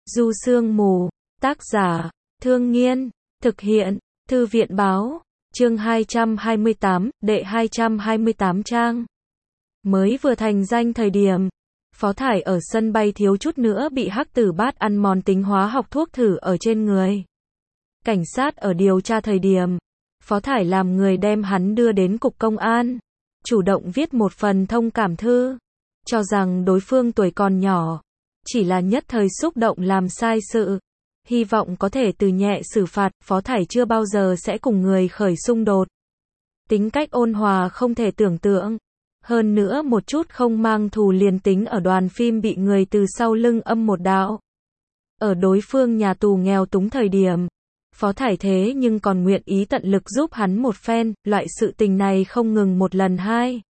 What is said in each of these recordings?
Du Sương Mù, tác giả, Thương Nghiên, thực hiện, Thư viện báo, chương 228, đệ 228 trang. Mới vừa thành danh thời điểm, Phó Thải ở sân bay thiếu chút nữa bị hắc tử bát ăn mòn tính hóa học thuốc thử ở trên người. Cảnh sát ở điều tra thời điểm, Phó Thải làm người đem hắn đưa đến cục công an, chủ động viết một phần thông cảm thư, cho rằng đối phương tuổi còn nhỏ, chỉ là nhất thời xúc động làm sai sự, hy vọng có thể từ nhẹ xử phạt. Phó Thải chưa bao giờ sẽ cùng người khởi xung đột. Tính cách ôn hòa không thể tưởng tượng. Hơn nữa một chút không mang thù liền tính ở đoàn phim bị người từ sau lưng âm một đạo. Ở đối phương nhà tù nghèo túng thời điểm, Phó Thải thế nhưng còn nguyện ý tận lực giúp hắn một phen, loại sự tình này không ngừng một lần hai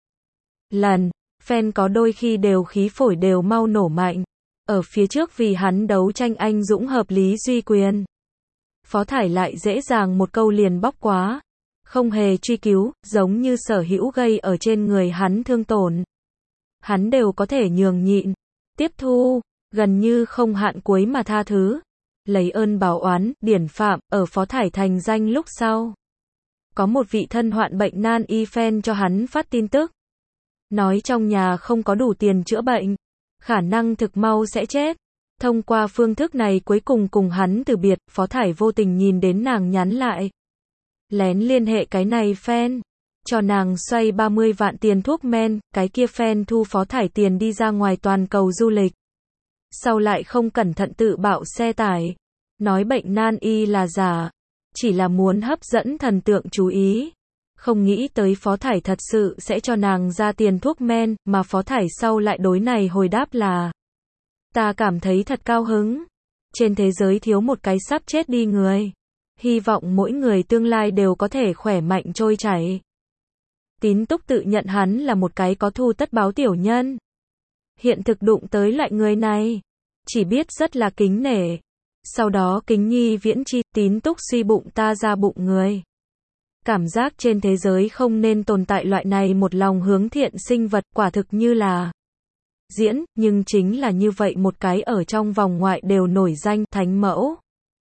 lần, phen có đôi khi đều khí phổi đều mau nổ mạnh. Ở phía trước vì hắn đấu tranh anh dũng hợp lý duy quyền. Phó Thải lại dễ dàng một câu liền bóc quá. Không hề truy cứu, giống như sở hữu gây ở trên người hắn thương tổn. Hắn đều có thể nhường nhịn, tiếp thu, gần như không hạn cuối mà tha thứ. Lấy ơn báo oán, điển phạm, ở Phó Thải thành danh lúc sau. Có một vị thân hoạn bệnh nan y phen cho hắn phát tin tức. Nói trong nhà không có đủ tiền chữa bệnh. Khả năng thực mau sẽ chết. Thông qua phương thức này cuối cùng cùng hắn từ biệt, Phó Thải vô tình nhìn đến nàng nhắn lại. Lén liên hệ cái này fan, cho nàng xoay 30 vạn tiền thuốc men, cái kia fan thu Phó Thải tiền đi ra ngoài toàn cầu du lịch. Sau lại không cẩn thận tự bạo xe tải, nói bệnh nan y là giả, chỉ là muốn hấp dẫn thần tượng chú ý. Không nghĩ tới Phó Thải thật sự sẽ cho nàng ra tiền thuốc men, mà Phó Thải sau lại đối này hồi đáp là: ta cảm thấy thật cao hứng. Trên thế giới thiếu một cái sắp chết đi người. Hy vọng mỗi người tương lai đều có thể khỏe mạnh trôi chảy. Tín Túc tự nhận hắn là một cái có thù tất báo tiểu nhân. Hiện thực đụng tới lại người này, chỉ biết rất là kính nể. Sau đó kính nhi viễn chi, Tín Túc suy bụng ta ra bụng người. Cảm giác trên thế giới không nên tồn tại loại này một lòng hướng thiện sinh vật, quả thực như là diễn, nhưng chính là như vậy một cái ở trong vòng ngoại đều nổi danh thánh mẫu.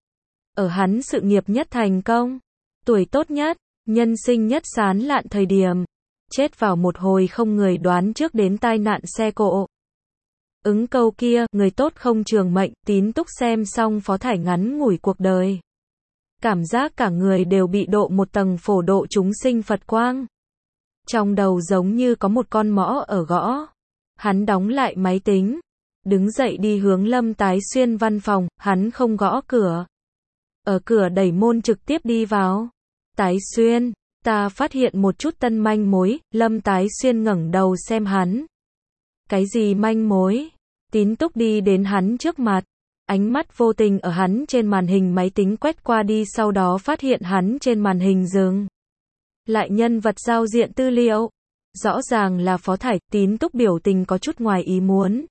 Ở hắn sự nghiệp nhất thành công, tuổi tốt nhất, nhân sinh nhất sán lạn thời điểm, chết vào một hồi không người đoán trước đến tai nạn xe cộ. Ứng câu kia, người tốt không trường mệnh, Tín Túc xem xong Phó Thải ngắn ngủi cuộc đời. Cảm giác cả người đều bị độ một tầng phổ độ chúng sinh Phật quang. Trong đầu giống như có một con mõ ở gõ. Hắn đóng lại máy tính, đứng dậy đi hướng Lâm Tái Xuyên văn phòng, hắn không gõ cửa. Ở cửa đẩy môn trực tiếp đi vào. Tái Xuyên, ta phát hiện một chút tân manh mối. Lâm Tái Xuyên ngẩng đầu xem hắn. Cái gì manh mối? Tín Túc đi đến hắn trước mặt. Ánh mắt vô tình ở hắn trên màn hình máy tính quét qua đi, sau đó phát hiện hắn trên màn hình dừng lại nhân vật giao diện tư liệu. Rõ ràng là Phó Thải. Tín Túc biểu tình có chút ngoài ý muốn.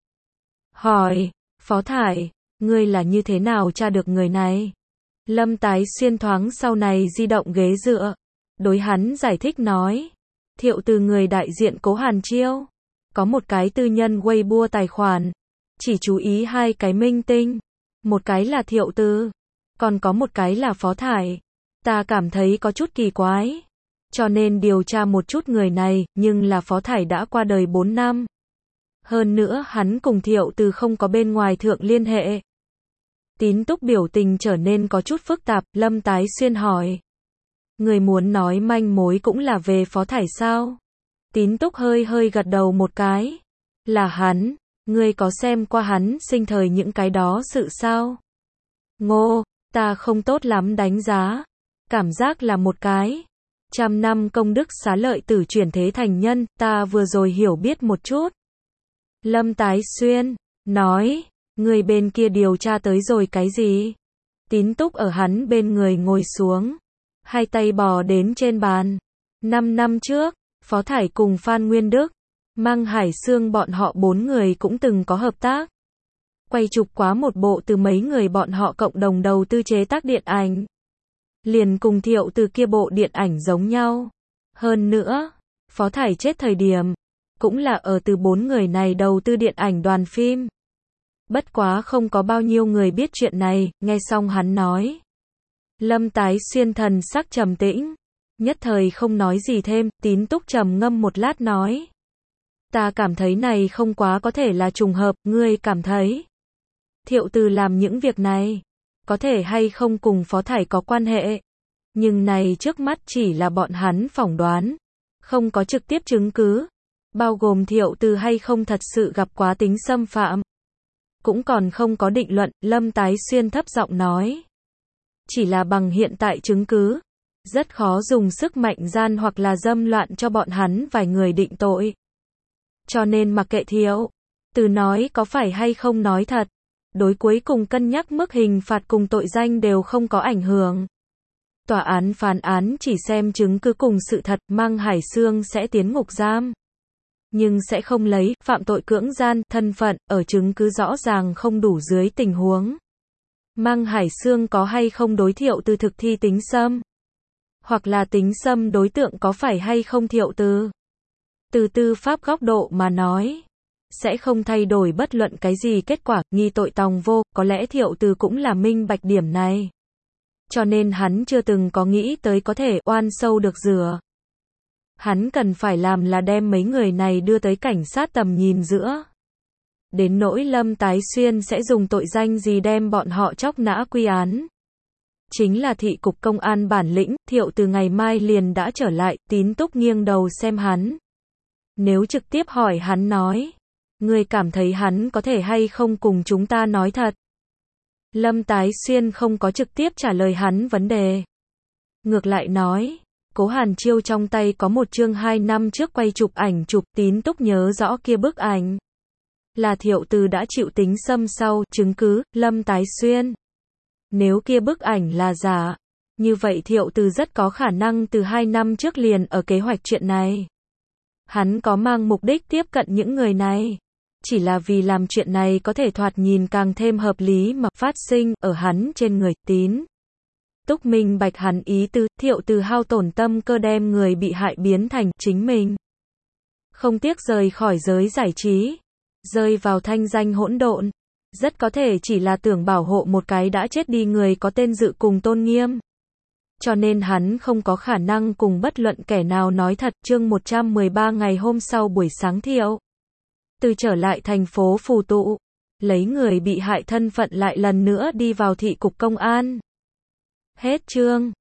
Hỏi, Phó Thải, ngươi là như thế nào tra được người này? Lâm Tái Xuyên thoáng sau này di động ghế dựa. Đối hắn giải thích nói. Thiệu Từ người đại diện Cố Hàn Chiêu. Có một cái tư nhân Weibo tài khoản. Chỉ chú ý hai cái minh tinh. Một cái là Thiệu Từ. Còn có một cái là Phó Thải. Ta cảm thấy có chút kỳ quái. Cho nên điều tra một chút người này, nhưng là Phó Thải đã qua đời 4 năm. Hơn nữa hắn cùng Thiệu Từ không có bên ngoài thượng liên hệ. Tín Túc biểu tình trở nên có chút phức tạp. Lâm Tái Xuyên hỏi. Người muốn nói manh mối cũng là về Phó Thải sao? Tín Túc hơi hơi gật đầu một cái. Là hắn, ngươi có xem qua hắn sinh thời những cái đó sự sao? Ngô, ta không tốt lắm đánh giá. Cảm giác là một cái 100 năm công đức xá lợi tử chuyển thế thành nhân, ta vừa rồi hiểu biết một chút. Lâm Tái Xuyên nói. Người bên kia điều tra tới rồi cái gì? Tín Túc ở hắn bên người ngồi xuống. Hai tay bò đến trên bàn. 5 năm trước, Phó Thải cùng Phan Nguyên Đức, Mang Hải Sương bọn họ 4 người cũng từng có hợp tác. Quay chụp quá một bộ từ mấy người bọn họ cộng đồng đầu tư chế tác điện ảnh. Liền cùng Thiệu Từ kia bộ điện ảnh giống nhau. Hơn nữa, Phó Thải chết thời điểm, cũng là ở từ 4 người này đầu tư điện ảnh đoàn phim. Bất quá không có bao nhiêu người biết chuyện này, nghe xong hắn nói. Lâm Tái Xuyên thần sắc trầm tĩnh, nhất thời không nói gì thêm, Tín Túc trầm ngâm một lát nói. Ta cảm thấy này không quá có thể là trùng hợp, ngươi cảm thấy. Thiệu Từ làm những việc này, có thể hay không cùng Phó Thải có quan hệ. Nhưng này trước mắt chỉ là bọn hắn phỏng đoán, không có trực tiếp chứng cứ, bao gồm Thiệu Từ hay không thật sự gặp quá tính xâm phạm. Cũng còn không có định luận, Lâm Tái Xuyên thấp giọng nói. Chỉ là bằng hiện tại chứng cứ, rất khó dùng sức mạnh gian hoặc là dâm loạn cho bọn hắn vài người định tội. Cho nên mặc kệ Thiệu Từ nói có phải hay không nói thật, đối cuối cùng cân nhắc mức hình phạt cùng tội danh đều không có ảnh hưởng. Tòa án phán án chỉ xem chứng cứ cùng sự thật, Măng Hải Xương sẽ tiến ngục giam. Nhưng sẽ không lấy phạm tội cưỡng gian thân phận ở chứng cứ rõ ràng không đủ dưới tình huống. Măng Hải Xương có hay không đối Thiệu Từ thực thi tính xâm? Hoặc là tính xâm đối tượng có phải hay không Thiệu Từ? Từ tư pháp góc độ mà nói, sẽ không thay đổi bất luận cái gì kết quả, nghi tội tòng vô, có lẽ Thiệu Từ cũng là minh bạch điểm này. Cho nên hắn chưa từng có nghĩ tới có thể oan sâu được rửa. Hắn cần phải làm là đem mấy người này đưa tới cảnh sát tầm nhìn giữa. Đến nỗi Lâm Tái Xuyên sẽ dùng tội danh gì đem bọn họ chóc nã quy án. Chính là thị cục công an bản lĩnh, Thiệu Từ ngày mai liền đã trở lại, Tín Túc nghiêng đầu xem hắn. Nếu trực tiếp hỏi hắn nói, ngươi cảm thấy hắn có thể hay không cùng chúng ta nói thật? Lâm Tái Xuyên không có trực tiếp trả lời hắn vấn đề. Ngược lại nói, Cố Hàn Chiêu trong tay có một chương 2 năm trước quay chụp ảnh chụp, Tín Túc nhớ rõ kia bức ảnh. Là Thiệu Từ đã chịu tính xâm sau, chứng cứ, Lâm Tái Xuyên. Nếu kia bức ảnh là giả, như vậy Thiệu Từ rất có khả năng từ 2 năm trước liền ở kế hoạch chuyện này. Hắn có mang mục đích tiếp cận những người này. Chỉ là vì làm chuyện này có thể thoạt nhìn càng thêm hợp lý mà phát sinh ở hắn trên người. Tín Túc minh bạch hắn ý tứ, Thiệu Từ hao tổn tâm cơ đem người bị hại biến thành chính mình. Không tiếc rời khỏi giới giải trí, rơi vào thanh danh hỗn độn. Rất có thể chỉ là tưởng bảo hộ một cái đã chết đi người có tên dự cùng tôn nghiêm. Cho nên hắn không có khả năng cùng bất luận kẻ nào nói thật. Chương 113 ngày hôm sau buổi sáng Thiệu Từ trở lại thành phố Phù Tụ, lấy người bị hại thân phận lại lần nữa đi vào thị cục công an. Hết chương.